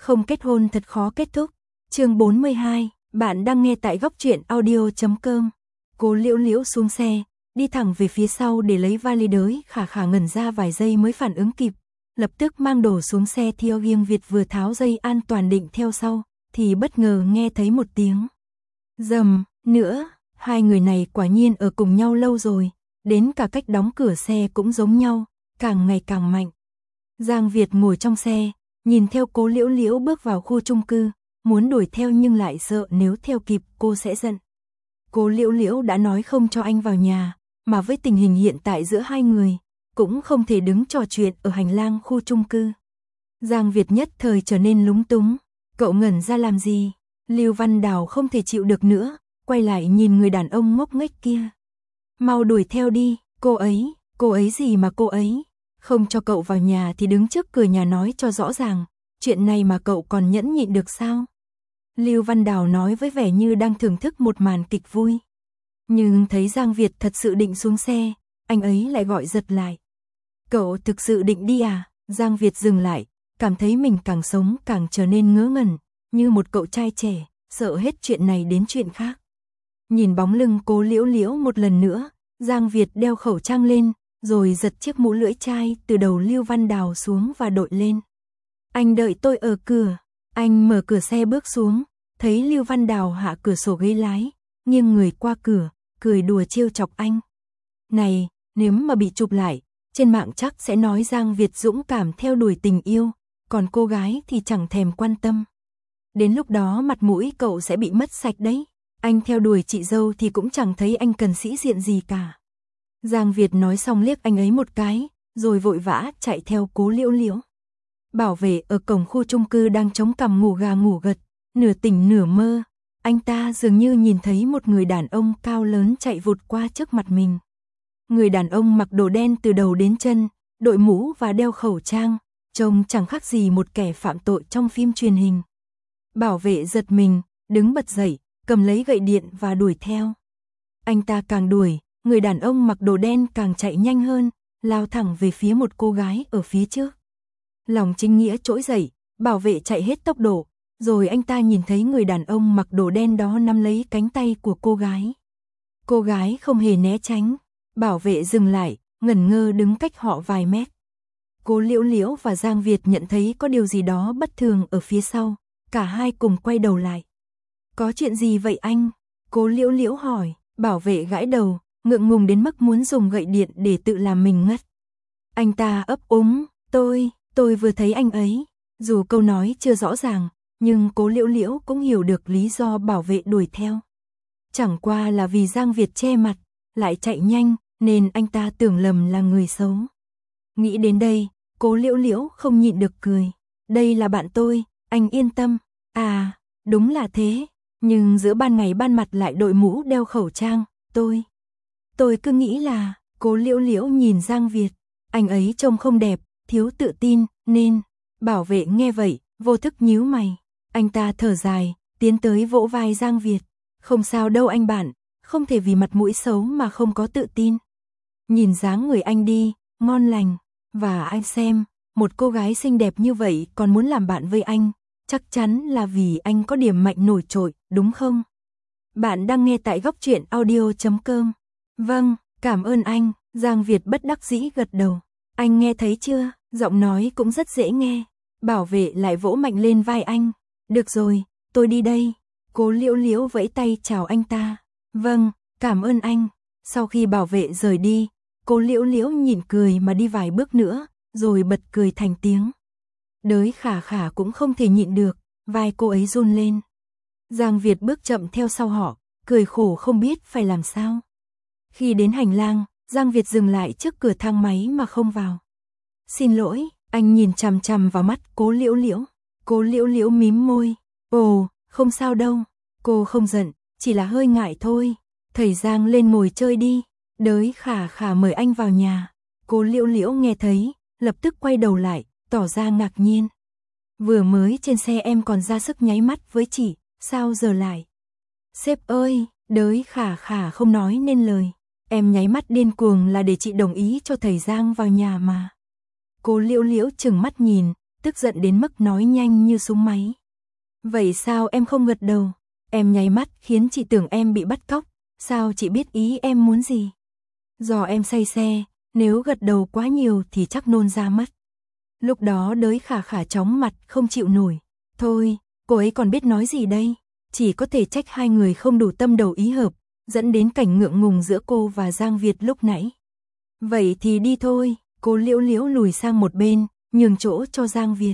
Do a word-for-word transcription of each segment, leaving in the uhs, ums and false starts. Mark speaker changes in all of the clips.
Speaker 1: Không kết hôn thật khó kết thúc. Chương bốn mươi hai, bạn đang nghe tại góc truyện audio chấm com. Cố Liễu Liễu xuống xe, đi thẳng về phía sau để lấy vali đới, Khả Khả ngẩn ra vài giây mới phản ứng kịp, lập tức mang đồ xuống xe. Theo Giêng Việt vừa tháo dây an toàn định theo sau, thì bất ngờ nghe thấy một tiếng rầm nữa. Hai người này quả nhiên ở cùng nhau lâu rồi, đến cả cách đóng cửa xe cũng giống nhau, càng ngày càng mạnh. Giang Việt ngồi trong xe, nhìn theo Cố Liễu Liễu bước vào khu chung cư, muốn đuổi theo nhưng lại sợ nếu theo kịp cô sẽ giận. Cố Liễu Liễu đã nói không cho anh vào nhà, mà với tình hình hiện tại giữa hai người, cũng không thể đứng trò chuyện ở hành lang khu chung cư. Giang Việt nhất thời trở nên lúng túng, cậu ngẩn ra làm gì? Lưu Văn Đào không thể chịu được nữa, quay lại nhìn người đàn ông ngốc nghếch kia. Mau đuổi theo đi, cô ấy, cô ấy gì mà cô ấy? Không cho cậu vào nhà thì đứng trước cửa nhà nói cho rõ ràng, chuyện này mà cậu còn nhẫn nhịn được sao? Lưu Văn Đào nói với vẻ như đang thưởng thức một màn kịch vui. Nhưng thấy Giang Việt thật sự định xuống xe, anh ấy lại gọi giật lại. Cậu thực sự định đi à? Giang Việt dừng lại, cảm thấy mình càng sống càng trở nên ngớ ngẩn, như một cậu trai trẻ, sợ hết chuyện này đến chuyện khác. Nhìn bóng lưng Cố Liễu Liễu một lần nữa, Giang Việt đeo khẩu trang lên, rồi giật chiếc mũ lưỡi chai từ đầu Lưu Văn Đào xuống và đội lên. Anh đợi tôi ở cửa. Anh mở cửa xe bước xuống, thấy Lưu Văn Đào hạ cửa sổ ghế lái, nghiêng người qua cửa, cười đùa trêu chọc anh. Này, nếu mà bị chụp lại, trên mạng chắc sẽ nói Giang Việt dũng cảm theo đuổi tình yêu, còn cô gái thì chẳng thèm quan tâm. Đến lúc đó mặt mũi cậu sẽ bị mất sạch đấy. Anh theo đuổi chị dâu thì cũng chẳng thấy anh cần sĩ diện gì cả. Giang Việt nói xong liếc anh ấy một cái, rồi vội vã chạy theo Cố Liễu Liễu. Bảo vệ ở cổng khu chung cư đang chống cằm ngủ gà ngủ gật, nửa tỉnh nửa mơ. Anh ta dường như nhìn thấy một người đàn ông cao lớn chạy vụt qua trước mặt mình. Người đàn ông mặc đồ đen từ đầu đến chân, đội mũ và đeo khẩu trang, trông chẳng khác gì một kẻ phạm tội trong phim truyền hình. Bảo vệ giật mình, đứng bật dậy, cầm lấy gậy điện và đuổi theo. Anh ta càng đuổi, người đàn ông mặc đồ đen càng chạy nhanh hơn, lao thẳng về phía một cô gái ở phía trước. Lòng chính nghĩa trỗi dậy, bảo vệ chạy hết tốc độ, rồi anh ta nhìn thấy người đàn ông mặc đồ đen đó nắm lấy cánh tay của cô gái. Cô gái không hề né tránh, bảo vệ dừng lại, ngẩn ngơ đứng cách họ vài mét. Cố Liễu Liễu và Giang Việt nhận thấy có điều gì đó bất thường ở phía sau, cả hai cùng quay đầu lại. Có chuyện gì vậy anh? Cố Liễu Liễu hỏi, bảo vệ gãi đầu, ngượng ngùng đến mức muốn dùng gậy điện để tự làm mình ngất. Anh ta ấp úng, tôi, tôi vừa thấy anh ấy. Dù câu nói chưa rõ ràng, nhưng Cố Liễu Liễu cũng hiểu được lý do bảo vệ đuổi theo. Chẳng qua là vì Giang Việt che mặt, lại chạy nhanh, nên anh ta tưởng lầm là người xấu. Nghĩ đến đây, Cố Liễu Liễu không nhịn được cười. Đây là bạn tôi, anh yên tâm. À, đúng là thế, nhưng giữa ban ngày ban mặt lại đội mũ đeo khẩu trang, tôi. Tôi cứ nghĩ là, Cố Liễu Liễu nhìn Giang Việt, anh ấy trông không đẹp, thiếu tự tin, nên, bảo vệ nghe vậy, vô thức nhíu mày. Anh ta thở dài, tiến tới vỗ vai Giang Việt. Không sao đâu anh bạn, không thể vì mặt mũi xấu mà không có tự tin. Nhìn dáng người anh đi, ngon lành, và anh xem, một cô gái xinh đẹp như vậy còn muốn làm bạn với anh, chắc chắn là vì anh có điểm mạnh nổi trội, đúng không? Bạn đang nghe tại góc truyện audio chấm com. Vâng, cảm ơn anh, Giang Việt bất đắc dĩ gật đầu. Anh nghe thấy chưa, giọng nói cũng rất dễ nghe. Bảo vệ lại vỗ mạnh lên vai anh. Được rồi, tôi đi đây. Cố Liễu Liễu vẫy tay chào anh ta. Vâng, cảm ơn anh. Sau khi bảo vệ rời đi, Cố Liễu Liễu nhịn cười mà đi vài bước nữa, rồi bật cười thành tiếng. Đới Khả Khả cũng không thể nhịn được, vai cô ấy run lên. Giang Việt bước chậm theo sau họ, cười khổ không biết phải làm sao. Khi đến hành lang, Giang Việt dừng lại trước cửa thang máy mà không vào. Xin lỗi, anh nhìn chằm chằm vào mắt Cố Liễu Liễu. Cố Liễu Liễu mím môi. Ồ, không sao đâu, cô không giận, chỉ là hơi ngại thôi. Thầy Giang lên ngồi chơi đi. Đới Khả Khả mời anh vào nhà. Cố Liễu Liễu nghe thấy, lập tức quay đầu lại, tỏ ra ngạc nhiên. Vừa mới trên xe em còn ra sức nháy mắt với chị, sao giờ lại? Sếp ơi, Đới Khả Khả không nói nên lời. Em nháy mắt điên cuồng là để chị đồng ý cho thầy Giang vào nhà mà. Cố Liễu Liễu chừng mắt nhìn, tức giận đến mức nói nhanh như súng máy. Vậy sao em không gật đầu? Em nháy mắt khiến chị tưởng em bị bắt cóc, sao chị biết ý em muốn gì? Do em say xe, nếu gật đầu quá nhiều thì chắc nôn ra mất. Lúc đó Đới Khả Khả chóng mặt không chịu nổi. Thôi, cô ấy còn biết nói gì đây? Chỉ có thể trách hai người không đủ tâm đầu ý hợp, dẫn đến cảnh ngượng ngùng giữa cô và Giang Việt lúc nãy. Vậy thì đi thôi, Cố Liễu Liễu lùi sang một bên, nhường chỗ cho Giang Việt.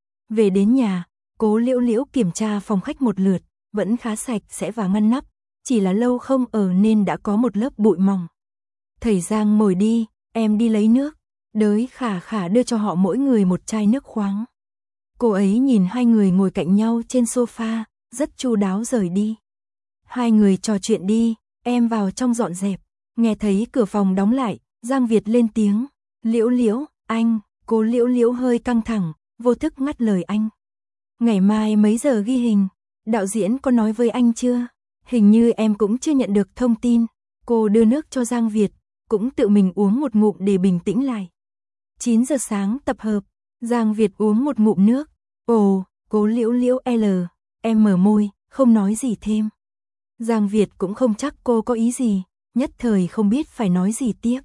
Speaker 1: Về đến nhà, Cố Liễu Liễu kiểm tra phòng khách một lượt, vẫn khá sạch sẽ và ngăn nắp, chỉ là lâu không ở nên đã có một lớp bụi mỏng. Thầy Giang ngồi đi, em đi lấy nước. Đới Khả Khả đưa cho họ mỗi người một chai nước khoáng. Cô ấy nhìn hai người ngồi cạnh nhau trên sofa, rất chu đáo rời đi. Hai người trò chuyện đi, em vào trong dọn dẹp. Nghe thấy cửa phòng đóng lại, Giang Việt lên tiếng. Liễu Liễu, anh. Cố Liễu Liễu hơi căng thẳng, vô thức ngắt lời anh. Ngày mai mấy giờ ghi hình? Đạo diễn có nói với anh chưa? Hình như em cũng chưa nhận được thông tin. Cô đưa nước cho Giang Việt, cũng tự mình uống một ngụm để bình tĩnh lại. chín giờ sáng tập hợp. Giang Việt uống một ngụm nước. Ồ, Cố Liễu Liễu L. Em mở môi, không nói gì thêm. Giang Việt cũng không chắc cô có ý gì, nhất thời không biết phải nói gì tiếp.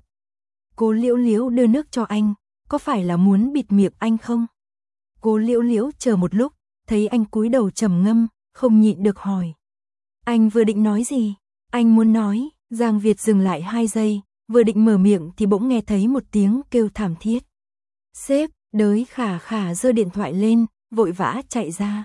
Speaker 1: Cố Liễu Liễu đưa nước cho anh, có phải là muốn bịt miệng anh không? Cố Liễu Liễu chờ một lúc, thấy anh cúi đầu trầm ngâm, không nhịn được hỏi. Anh vừa định nói gì? Anh muốn nói. Giang Việt dừng lại hai giây, vừa định mở miệng thì bỗng nghe thấy một tiếng kêu thảm thiết. Sếp, Đới Khả Khả giơ điện thoại lên, vội vã chạy ra.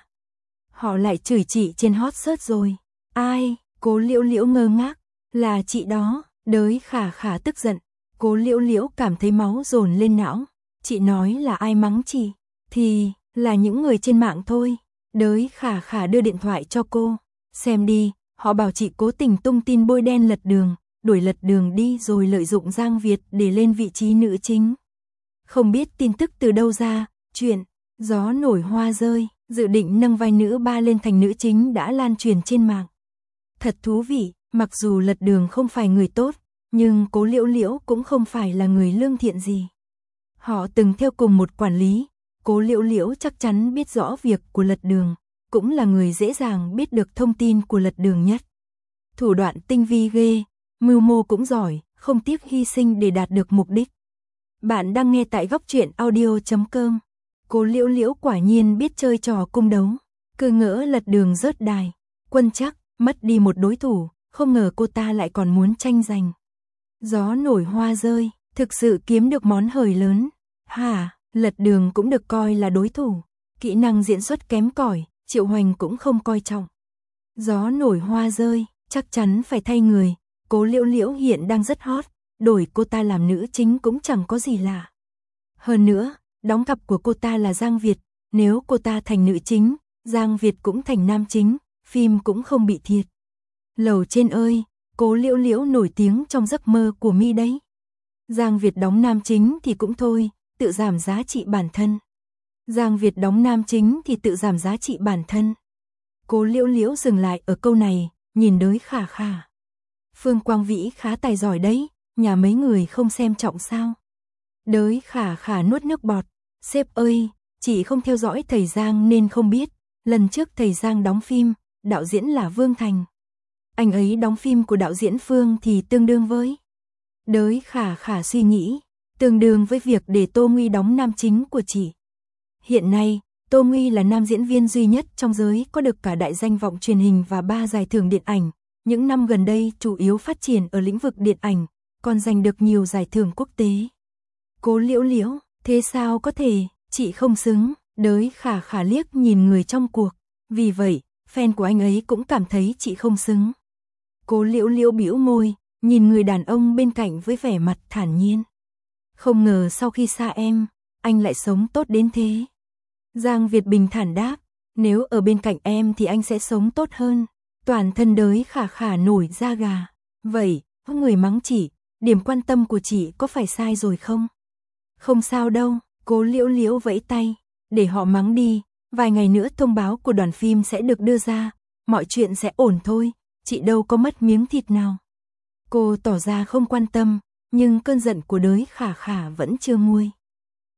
Speaker 1: Họ lại chửi chị trên hot search rồi. Ai? Cố Liễu Liễu ngơ ngác. Là chị đó. Đới Khả Khả tức giận. Cố Liễu Liễu cảm thấy máu dồn lên não. Chị nói là ai mắng chị? Thì, là những người trên mạng thôi. Đới Khả Khả đưa điện thoại cho cô. Xem đi, họ bảo chị cố tình tung tin bôi đen Lật Đường, đuổi Lật Đường đi rồi lợi dụng Giang Việt để lên vị trí nữ chính. Không biết tin tức từ đâu ra, chuyện gió nổi hoa rơi, dự định nâng vai nữ ba lên thành nữ chính đã lan truyền trên mạng. Thật thú vị, mặc dù Lật Đường không phải người tốt, nhưng Cố Liễu Liễu cũng không phải là người lương thiện gì. Họ từng theo cùng một quản lý, Cố Liễu Liễu chắc chắn biết rõ việc của Lật Đường, cũng là người dễ dàng biết được thông tin của Lật Đường nhất. Thủ đoạn tinh vi ghê, mưu mô cũng giỏi, không tiếc hy sinh để đạt được mục đích. Bạn đang nghe tại góc truyện audio chấm com. Cố Liễu Liễu quả nhiên biết chơi trò cung đấu, cứ ngỡ Lật Đường rớt đài, quân chắc, mất đi một đối thủ, không ngờ cô ta lại còn muốn tranh giành. Gió nổi hoa rơi, thực sự kiếm được món hời lớn. Hả, Lật Đường cũng được coi là đối thủ, kỹ năng diễn xuất kém cỏi, Triệu Hoành cũng không coi trọng. Gió nổi hoa rơi, chắc chắn phải thay người, Cố Liễu Liễu hiện đang rất hot, đổi cô ta làm nữ chính cũng chẳng có gì lạ. Hơn nữa, đóng cặp của cô ta là Giang Việt, nếu cô ta thành nữ chính, Giang Việt cũng thành nam chính, phim cũng không bị thiệt. Lầu trên ơi, Cố Liễu Liễu nổi tiếng trong giấc mơ của mi đấy. Giang Việt đóng nam chính thì cũng thôi, tự giảm giá trị bản thân. Giang Việt đóng nam chính thì tự giảm giá trị bản thân. Cố Liễu Liễu dừng lại ở câu này, nhìn Đới Khả Khả. Phương Quang Vĩ khá tài giỏi đấy, nhà mấy người không xem trọng sao? Đới Khả Khả nuốt nước bọt. Sếp ơi, chị không theo dõi thầy Giang nên không biết. Lần trước thầy Giang đóng phim, đạo diễn là Vương Thành. Anh ấy đóng phim của đạo diễn Phương thì tương đương với. Đới Khả Khả suy nghĩ, tương đương với việc để Tô Nguy đóng nam chính của chị. Hiện nay, Tô Nguy là nam diễn viên duy nhất trong giới có được cả đại danh vọng truyền hình và ba giải thưởng điện ảnh. Những năm gần đây chủ yếu phát triển ở lĩnh vực điện ảnh, còn giành được nhiều giải thưởng quốc tế. Cố Liễu Liễu, thế sao có thể, chị không xứng. Đới Khả Khả liếc nhìn người trong cuộc. Vì vậy, fan của anh ấy cũng cảm thấy chị không xứng. Cố Liễu Liễu bĩu môi, nhìn người đàn ông bên cạnh với vẻ mặt thản nhiên. Không ngờ sau khi xa em, anh lại sống tốt đến thế. Giang Việt bình thản đáp, nếu ở bên cạnh em thì anh sẽ sống tốt hơn. Toàn thân Đới Khả Khả nổi da gà. Vậy, có người mắng chị, điểm quan tâm của chị có phải sai rồi không? Không sao đâu, Cố Liễu Liễu vẫy tay, để họ mắng đi, vài ngày nữa thông báo của đoàn phim sẽ được đưa ra, mọi chuyện sẽ ổn thôi, chị đâu có mất miếng thịt nào. Cô tỏ ra không quan tâm, nhưng cơn giận của Đới Khả Khả vẫn chưa nguôi.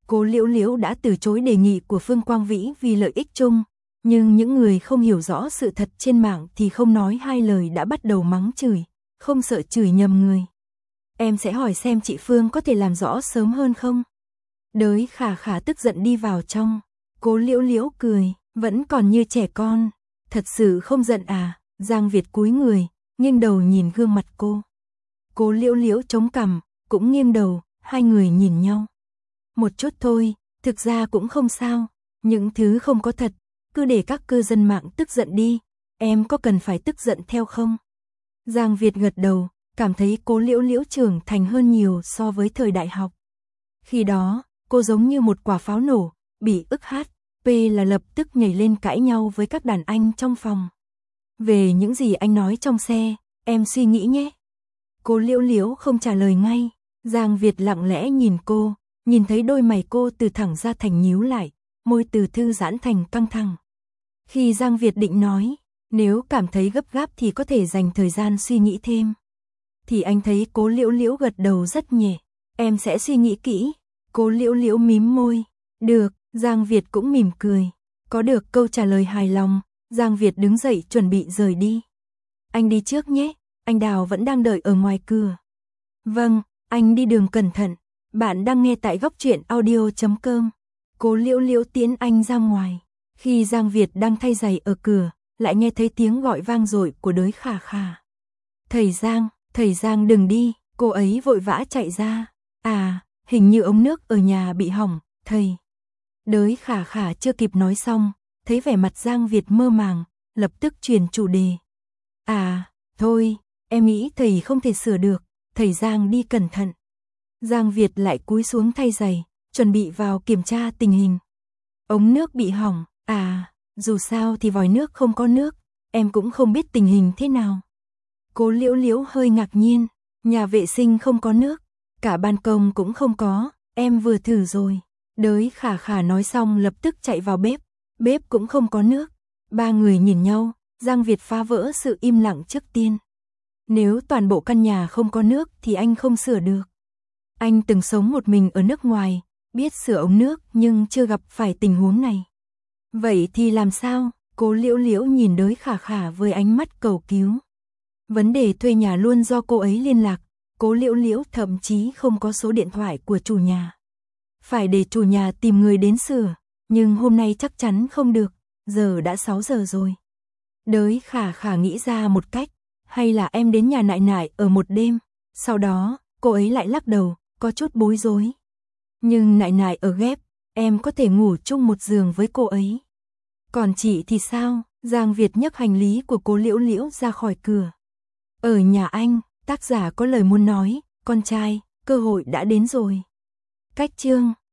Speaker 1: Cố Liễu Liễu đã từ chối đề nghị của Phương Quang Vĩ vì lợi ích chung, nhưng những người không hiểu rõ sự thật trên mạng thì không nói hai lời đã bắt đầu mắng chửi, không sợ chửi nhầm người. Em sẽ hỏi xem chị Phương có thể làm rõ sớm hơn không? Đới Khả Khả tức giận đi vào trong. Cố Liễu Liễu cười, vẫn còn như trẻ con. Thật sự không giận à? Giang Việt cúi người, nghiêng đầu nhìn gương mặt cô. Cố Liễu Liễu chống cằm, cũng nghiêng đầu, hai người nhìn nhau. Một chút thôi, thực ra cũng không sao. Những thứ không có thật, cứ để các cư dân mạng tức giận đi. Em có cần phải tức giận theo không? Giang Việt gật đầu, cảm thấy Cố Liễu Liễu trưởng thành hơn nhiều so với thời đại học. Khi đó, cô giống như một quả pháo nổ, bị ức hát, P là lập tức nhảy lên cãi nhau với các đàn anh trong phòng. Về những gì anh nói trong xe, em suy nghĩ nhé. Cố Liễu Liễu không trả lời ngay, Giang Việt lặng lẽ nhìn cô, nhìn thấy đôi mày cô từ thẳng ra thành nhíu lại, môi từ thư giãn thành căng thẳng. Khi Giang Việt định nói, nếu cảm thấy gấp gáp thì có thể dành thời gian suy nghĩ thêm. Thì anh thấy Cố Liễu Liễu gật đầu rất nhẹ, em sẽ suy nghĩ kỹ. Cố Liễu Liễu mím môi, được, Giang Việt cũng mỉm cười. Có được câu trả lời hài lòng, Giang Việt đứng dậy chuẩn bị rời đi. Anh đi trước nhé, anh Đào vẫn đang đợi ở ngoài cửa. Vâng, anh đi đường cẩn thận. Bạn đang nghe tại góc truyện audio chấm com. Cố Liễu Liễu tiễn anh ra ngoài. Khi Giang Việt đang thay giày ở cửa, lại nghe thấy tiếng gọi vang dội của Đới Khả Khả. Thầy Giang, thầy Giang đừng đi, cô ấy vội vã chạy ra. À, hình như ống nước ở nhà bị hỏng, thầy. Đới Khả Khả chưa kịp nói xong, thấy vẻ mặt Giang Việt mơ màng, lập tức chuyển chủ đề. À, thôi, em nghĩ thầy không thể sửa được, thầy Giang đi cẩn thận. Giang Việt lại cúi xuống thay giày, chuẩn bị vào kiểm tra tình hình. Ống nước bị hỏng, à, dù sao thì vòi nước không có nước, em cũng không biết tình hình thế nào. Cố Liễu Liễu hơi ngạc nhiên, nhà vệ sinh không có nước, cả ban công cũng không có, em vừa thử rồi. Đới Khả Khả nói xong lập tức chạy vào bếp, bếp cũng không có nước. Ba người nhìn nhau, Giang Việt phá vỡ sự im lặng trước tiên. Nếu toàn bộ căn nhà không có nước thì anh không sửa được. Anh từng sống một mình ở nước ngoài, biết sửa ống nước nhưng chưa gặp phải tình huống này. Vậy thì làm sao? Cố Liễu Liễu nhìn Đới Khả Khả với ánh mắt cầu cứu. Vấn đề thuê nhà luôn do cô ấy liên lạc, Cố Liễu Liễu thậm chí không có số điện thoại của chủ nhà. Phải để chủ nhà tìm người đến sửa, nhưng hôm nay chắc chắn không được, giờ đã sáu giờ rồi. Đới Khả Khả nghĩ ra một cách, hay là em đến nhà Nại Nại ở một đêm, sau đó, cô ấy lại lắc đầu, có chút bối rối. Nhưng Nại Nại ở ghép, em có thể ngủ chung một giường với cô ấy. Còn chị thì sao? Giang Việt nhấc hành lý của Cố Liễu Liễu ra khỏi cửa. Ở nhà anh, tác giả có lời muốn nói, con trai, cơ hội đã đến rồi. Cách chương